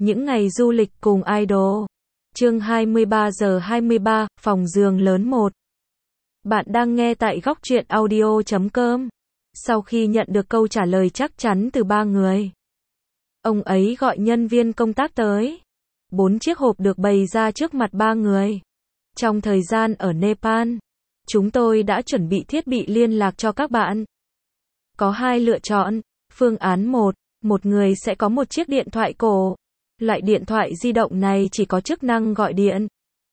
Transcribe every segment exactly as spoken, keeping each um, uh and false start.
Những ngày du lịch cùng idol. Chương hai mươi ba giờ hai mươi ba, phòng giường lớn một. Bạn đang nghe tại góc truyện audio chấm com. Sau khi nhận được câu trả lời chắc chắn từ ba người, ông ấy gọi nhân viên công tác tới. Bốn chiếc hộp được bày ra trước mặt ba người. Trong thời gian ở Nepal, chúng tôi đã chuẩn bị thiết bị liên lạc cho các bạn. Có hai lựa chọn. Phương án một, một người sẽ có một chiếc điện thoại cổ. Loại điện thoại di động này chỉ có chức năng gọi điện,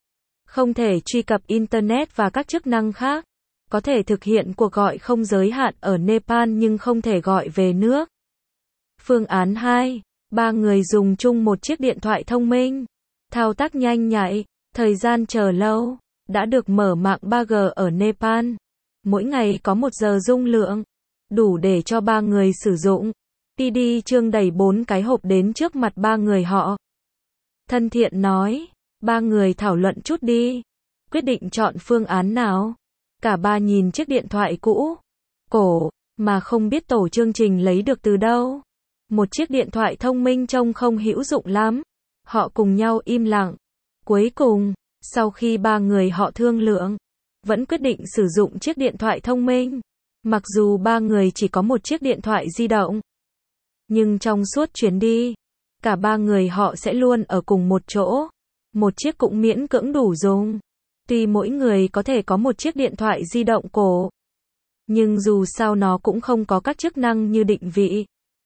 không thể truy cập Internet và các chức năng khác. Có thể thực hiện cuộc gọi không giới hạn ở Nepal nhưng không thể gọi về nước. Phương án hai, ba người dùng chung một chiếc điện thoại thông minh. Thao tác nhanh nhạy, thời gian chờ lâu, đã được mở mạng ba G ở Nepal. Mỗi ngày có một giờ dung lượng, đủ để cho ba người sử dụng. Ti Đi Trương đẩy bốn cái hộp đến trước mặt ba người họ. Thân thiện nói, ba người thảo luận chút đi. Quyết định chọn phương án nào. Cả ba nhìn chiếc điện thoại cũ, cổ, mà không biết tổ chương trình lấy được từ đâu. Một chiếc điện thoại thông minh trông không hữu dụng lắm. Họ cùng nhau im lặng. Cuối cùng, sau khi ba người họ thương lượng, vẫn quyết định sử dụng chiếc điện thoại thông minh. Mặc dù ba người chỉ có một chiếc điện thoại di động, nhưng trong suốt chuyến đi, cả ba người họ sẽ luôn ở cùng một chỗ. Một chiếc cũng miễn cưỡng đủ dùng. Tuy mỗi người có thể có một chiếc điện thoại di động cổ, nhưng dù sao nó cũng không có các chức năng như định vị,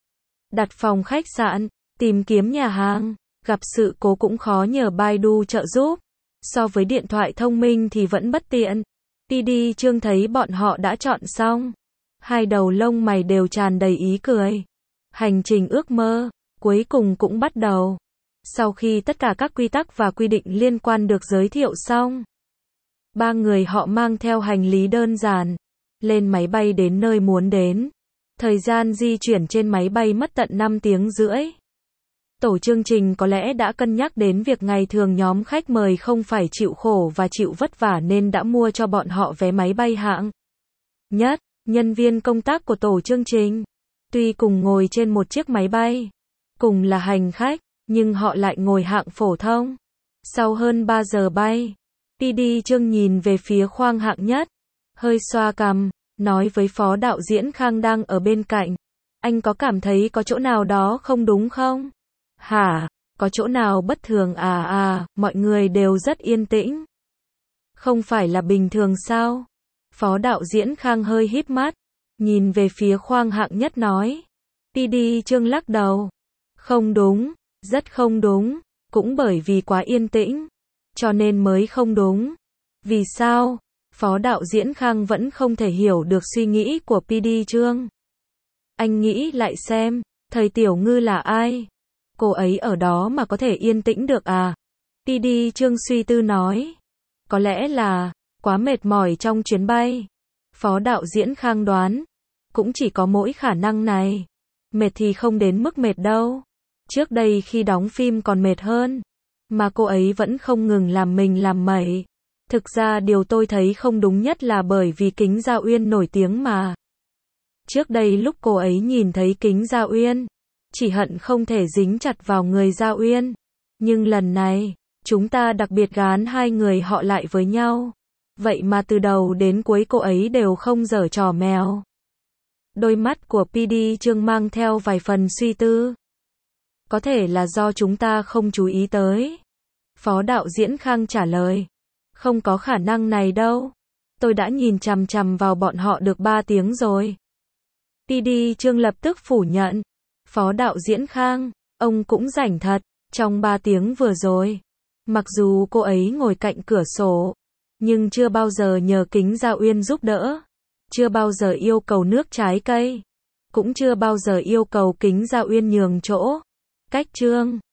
đặt phòng khách sạn, tìm kiếm nhà hàng, gặp sự cố cũng khó nhờ Baidu trợ giúp. So với điện thoại thông minh thì vẫn bất tiện. Ti Đi Trương thấy bọn họ đã chọn xong, hai đầu lông mày đều tràn đầy ý cười. Hành trình ước mơ, cuối cùng cũng bắt đầu. Sau khi tất cả các quy tắc và quy định liên quan được giới thiệu xong, ba người họ mang theo hành lý đơn giản, lên máy bay đến nơi muốn đến. Thời gian di chuyển trên máy bay mất tận năm tiếng rưỡi. Tổ chương trình có lẽ đã cân nhắc đến việc ngày thường nhóm khách mời không phải chịu khổ và chịu vất vả nên đã mua cho bọn họ vé máy bay hạng nhất. Nhân viên công tác của tổ chương trình, tuy cùng ngồi trên một chiếc máy bay, cùng là hành khách, nhưng họ lại ngồi hạng phổ thông. Sau hơn ba giờ bay, Ti Đi Trương nhìn về phía khoang hạng nhất, hơi xoa cằm, nói với phó đạo diễn Khang đang ở bên cạnh. Anh có cảm thấy có chỗ nào đó không đúng không? Hả? Có chỗ nào bất thường à à, mọi người đều rất yên tĩnh. Không phải là bình thường sao? Phó đạo diễn Khang hơi híp mắt, nhìn về phía khoang hạng nhất nói. Ti Đi Trương lắc đầu. Không đúng, rất không đúng, cũng bởi vì quá yên tĩnh, cho nên mới không đúng. Vì sao? Phó đạo diễn Khang vẫn không thể hiểu được suy nghĩ của Ti Đi Trương. Anh nghĩ lại xem, thầy Tiểu Ngư là ai? Cô ấy ở đó mà có thể yên tĩnh được à? Ti Đi Trương suy tư nói. Có lẽ là quá mệt mỏi trong chuyến bay. Phó đạo diễn Khang đoán, cũng chỉ có mỗi khả năng này. Mệt thì không đến mức mệt đâu. Trước đây khi đóng phim còn mệt hơn, mà cô ấy vẫn không ngừng làm mình làm mẩy. Thực ra điều tôi thấy không đúng nhất là bởi vì Kính Gia Uyên nổi tiếng mà. Trước đây lúc cô ấy nhìn thấy Kính Gia Uyên, chỉ hận không thể dính chặt vào người Gia Uyên. Nhưng lần này, chúng ta đặc biệt gán hai người họ lại với nhau. Vậy mà từ đầu đến cuối cô ấy đều không giở trò mèo. Đôi mắt của Ti Đi Trương mang theo vài phần suy tư. Có thể là do chúng ta không chú ý tới. Phó đạo diễn Khang trả lời. Không có khả năng này đâu. Tôi đã nhìn chằm chằm vào bọn họ được ba tiếng rồi. Ti Đi Trương lập tức phủ nhận. Phó đạo diễn Khang, ông cũng rảnh thật. Trong ba tiếng vừa rồi, mặc dù cô ấy ngồi cạnh cửa sổ, nhưng chưa bao giờ nhờ Kính Gia Uyên giúp đỡ. Chưa bao giờ yêu cầu nước trái cây. Cũng chưa bao giờ yêu cầu Kính Gia Uyên nhường chỗ. Cách Trương.